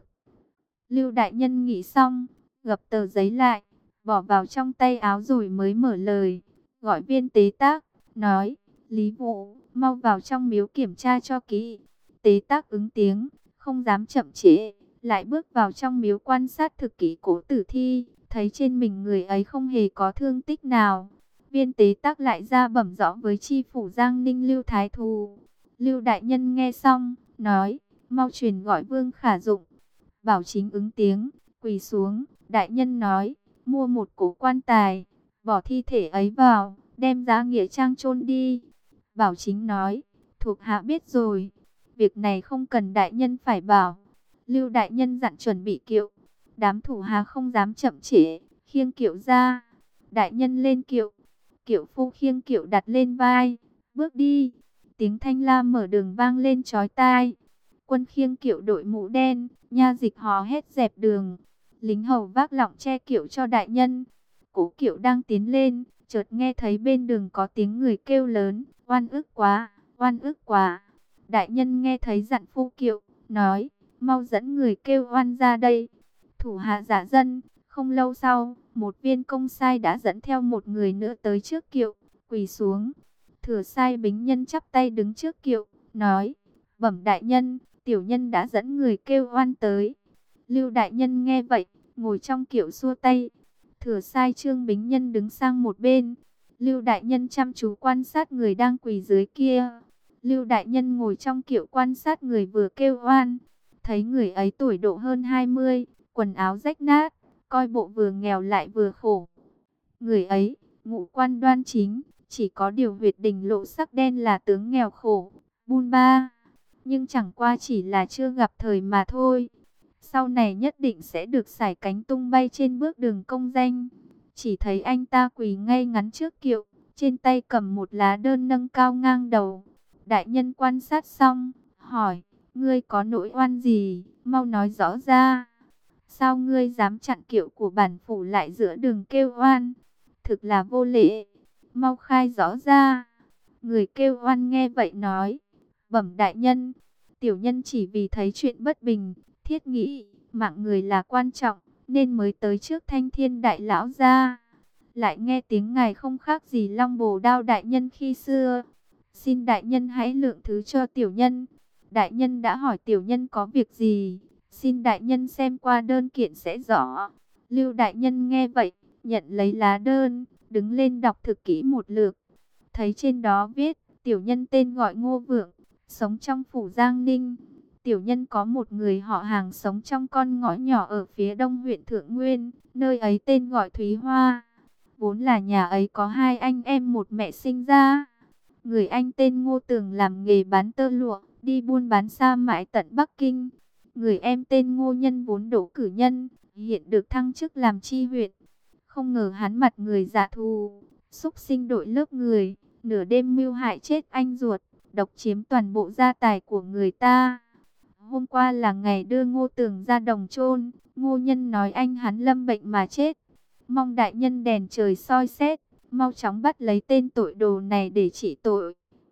Lưu đại nhân nghĩ xong, gập tờ giấy lại, bỏ vào trong tay áo rồi mới mở lời, gọi viên tế tác, nói, Lý Vũ, mau vào trong miếu kiểm tra cho kỹ. Tế tác ứng tiếng, không dám chậm trễ, lại bước vào trong miếu quan sát thực kỹ cố tử thi, thấy trên mình người ấy không hề có thương tích nào. Viên tế tác lại ra bẩm rõ với tri phủ Giang Ninh Lưu Thái Thù. Lưu đại nhân nghe xong, nói, mau truyền gọi Vương Khả Dụng. Bảo Chính ứng tiếng, quỳ xuống, đại nhân nói, mua một cổ quan tài, bỏ thi thể ấy vào, đem ra nghĩa trang chôn đi. Bảo Chính nói, thuộc hạ biết rồi, việc này không cần đại nhân phải bảo. Lưu đại nhân dặn chuẩn bị kiệu, đám thủ hạ không dám chậm trễ, khiêng kiệu ra. Đại nhân lên kiệu, kiệu phu khiêng kiệu đặt lên vai, bước đi. Tiếng thanh la mở đường vang lên chói tai. Quân khiêng kiệu đội mũ đen, nha dịch hò hét dẹp đường. Lính hầu vác lọng che kiệu cho đại nhân. Cố kiệu đang tiến lên, chợt nghe thấy bên đường có tiếng người kêu lớn, oan ức quá, oan ức quá. Đại nhân nghe thấy dặn phu kiệu, nói, mau dẫn người kêu oan ra đây. Thủ hạ giả dân, không lâu sau, một viên công sai đã dẫn theo một người nữa tới trước kiệu, quỳ xuống. Thừa sai bính nhân chắp tay đứng trước kiệu, nói, bẩm đại nhân, tiểu nhân đã dẫn người kêu oan tới. Lưu đại nhân nghe vậy, ngồi trong kiệu xua tay. Thừa sai Trương bính nhân đứng sang một bên. Lưu đại nhân chăm chú quan sát người đang quỳ dưới kia. Lưu đại nhân ngồi trong kiệu quan sát người vừa kêu oan. Thấy người ấy tuổi độ hơn 20, quần áo rách nát, coi bộ vừa nghèo lại vừa khổ. Người ấy, ngũ quan đoan chính, chỉ có điều huyệt đỉnh lộ sắc đen là tướng nghèo khổ, bun ba. Nhưng chẳng qua chỉ là chưa gặp thời mà thôi. Sau này nhất định sẽ được sải cánh tung bay trên bước đường công danh. Chỉ thấy anh ta quỳ ngay ngắn trước kiệu, trên tay cầm một lá đơn nâng cao ngang đầu. Đại nhân quan sát xong, hỏi, ngươi có nỗi oan gì, mau nói rõ ra. Sao ngươi dám chặn kiệu của bản phủ lại giữa đường kêu oan? Thực là vô lễ, mau khai rõ ra. Người kêu oan nghe vậy nói, bẩm đại nhân, tiểu nhân chỉ vì thấy chuyện bất bình, thiết nghĩ mạng người là quan trọng, nên mới tới trước Thanh Thiên đại lão gia. Lại nghe tiếng ngài không khác gì Long Bồ Đao đại nhân khi xưa. Xin đại nhân hãy lượng thứ cho tiểu nhân. Đại nhân đã hỏi tiểu nhân có việc gì, xin đại nhân xem qua đơn kiện sẽ rõ. Lưu đại nhân nghe vậy, nhận lấy lá đơn, đứng lên đọc thực kỹ một lượt. Thấy trên đó viết, tiểu nhân tên gọi Ngô Vượng, sống trong phủ Giang Ninh. Tiểu nhân có một người họ hàng sống trong con ngõ nhỏ ở phía đông huyện Thượng Nguyên, nơi ấy tên gọi Thúy Hoa. Vốn là nhà ấy có hai anh em một mẹ sinh ra. Người anh tên Ngô Tường làm nghề bán tơ lụa, đi buôn bán xa mãi tận Bắc Kinh. Người em tên Ngô Nhân vốn đỗ cử nhân, hiện được thăng chức làm tri huyện. Không ngờ hắn mặt người dạ thù, xúc sinh đội lớp người, nửa đêm mưu hại chết anh ruột, độc chiếm toàn bộ gia tài của người ta. Hôm qua là ngày đưa Ngô Tường ra đồng chôn, Ngô Nhân nói anh hắn lâm bệnh mà chết. Mong đại nhân đèn trời soi xét, mau chóng bắt lấy tên tội đồ này để trị tội.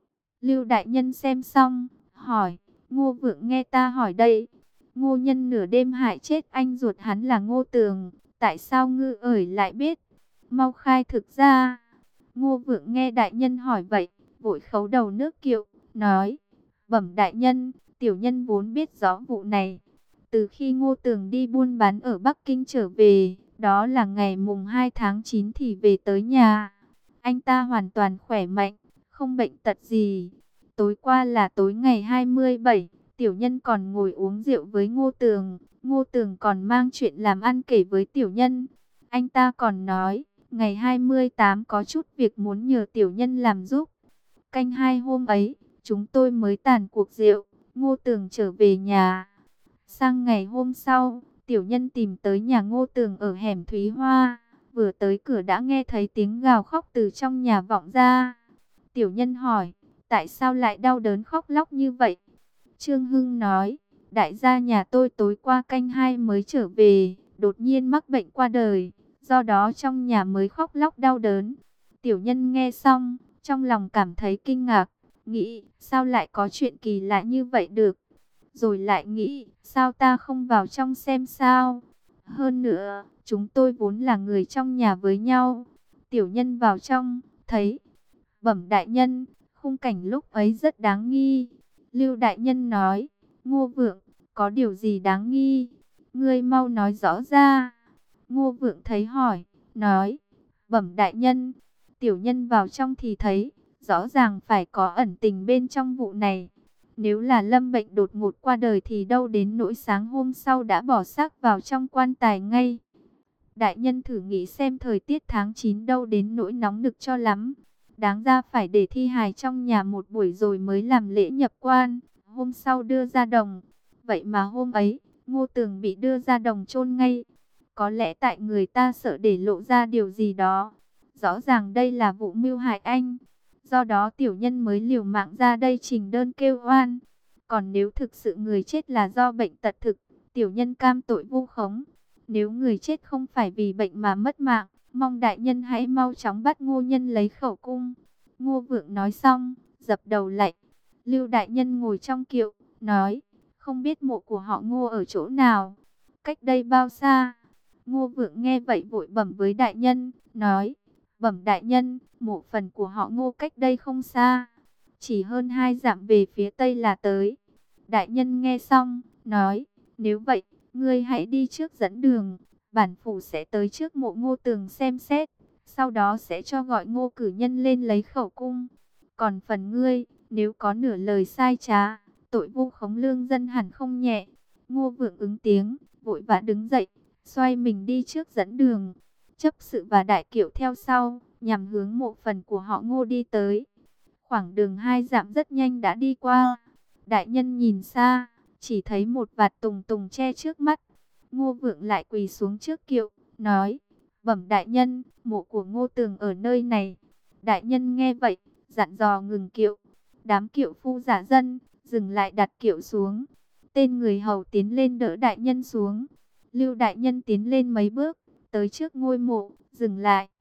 Lưu đại nhân xem xong, hỏi, Ngô Vượng nghe ta hỏi đây. Ngô Nhân nửa đêm hại chết anh ruột hắn là Ngô Tường, tại sao ngư ởi lại biết? Mau khai thực ra. Ngô Vượng nghe đại nhân hỏi vậy, vội khấu đầu nước kiệu, nói, bẩm đại nhân, tiểu nhân vốn biết rõ vụ này. Từ khi Ngô Tường đi buôn bán ở Bắc Kinh trở về, đó là ngày mùng 2 tháng 9 thì về tới nhà. Anh ta hoàn toàn khỏe mạnh, không bệnh tật gì. Tối qua là tối ngày 27, tiểu nhân còn ngồi uống rượu với Ngô Tường. Ngô Tường còn mang chuyện làm ăn kể với tiểu nhân. Anh ta còn nói, ngày 28 có chút việc muốn nhờ tiểu nhân làm giúp. Canh hai hôm ấy, chúng tôi mới tàn cuộc rượu, Ngô Tường trở về nhà. Sang ngày hôm sau, tiểu nhân tìm tới nhà Ngô Tường ở hẻm Thúy Hoa. Vừa tới cửa đã nghe thấy tiếng gào khóc từ trong nhà vọng ra. Tiểu nhân hỏi, tại sao lại đau đớn khóc lóc như vậy? Trương Hưng nói, đại gia nhà tôi tối qua canh hai mới trở về, đột nhiên mắc bệnh qua đời, do đó trong nhà mới khóc lóc đau đớn. Tiểu nhân nghe xong, trong lòng cảm thấy kinh ngạc, nghĩ sao lại có chuyện kỳ lạ như vậy được. Rồi lại nghĩ, sao ta không vào trong xem sao? Hơn nữa, chúng tôi vốn là người trong nhà với nhau. Tiểu nhân vào trong, thấy, bẩm đại nhân, khung cảnh lúc ấy rất đáng nghi. Lưu đại nhân nói, Ngô Vượng, có điều gì đáng nghi? Ngươi mau nói rõ ra. Ngô Vượng thấy hỏi, nói, bẩm đại nhân, tiểu nhân vào trong thì thấy, rõ ràng phải có ẩn tình bên trong vụ này. Nếu là lâm bệnh đột ngột qua đời thì đâu đến nỗi sáng hôm sau đã bỏ xác vào trong quan tài ngay. Đại nhân thử nghĩ xem thời tiết tháng 9 đâu đến nỗi nóng nực cho lắm. Đáng ra phải để thi hài trong nhà một buổi rồi mới làm lễ nhập quan, hôm sau đưa ra đồng. Vậy mà hôm ấy, Ngô Tường bị đưa ra đồng chôn ngay. Có lẽ tại người ta sợ để lộ ra điều gì đó. Rõ ràng đây là vụ mưu hại anh. Do đó tiểu nhân mới liều mạng ra đây trình đơn kêu oan. Còn nếu thực sự người chết là do bệnh tật thực, tiểu nhân cam tội vu khống. Nếu người chết không phải vì bệnh mà mất mạng, mong đại nhân hãy mau chóng bắt Ngô Nhân lấy khẩu cung. Ngô Vượng nói xong, dập đầu lạy. Lưu đại nhân ngồi trong kiệu, nói, không biết mộ của họ Ngô ở chỗ nào, cách đây bao xa? Ngô Vượng nghe vậy vội bẩm với đại nhân, nói, bẩm đại nhân, mộ phần của họ Ngô cách đây không xa, chỉ hơn 2 dặm về phía tây là tới. Đại nhân nghe xong, nói, nếu vậy, ngươi hãy đi trước dẫn đường, bản phủ sẽ tới trước mộ Ngô Tường xem xét, sau đó sẽ cho gọi Ngô cử nhân lên lấy khẩu cung. Còn phần ngươi, nếu có nửa lời sai trá, tội vu khống lương dân hẳn không nhẹ. Ngô Vượng ứng tiếng, vội vã đứng dậy, xoay mình đi trước dẫn đường. Chấp sự và đại kiệu theo sau, nhằm hướng mộ phần của họ Ngô đi tới. Khoảng đường 2 dặm rất nhanh đã đi qua. Đại nhân nhìn xa, chỉ thấy một vạt tùng tùng che trước mắt. Ngô Vượng lại quỳ xuống trước kiệu, nói, bẩm đại nhân, mộ của Ngô Tường ở nơi này. Đại nhân nghe vậy, dặn dò ngừng kiệu. Đám kiệu phu giả dân, dừng lại đặt kiệu xuống. Tên người hầu tiến lên đỡ đại nhân xuống. Lưu đại nhân tiến lên mấy bước, tới trước ngôi mộ, dừng lại.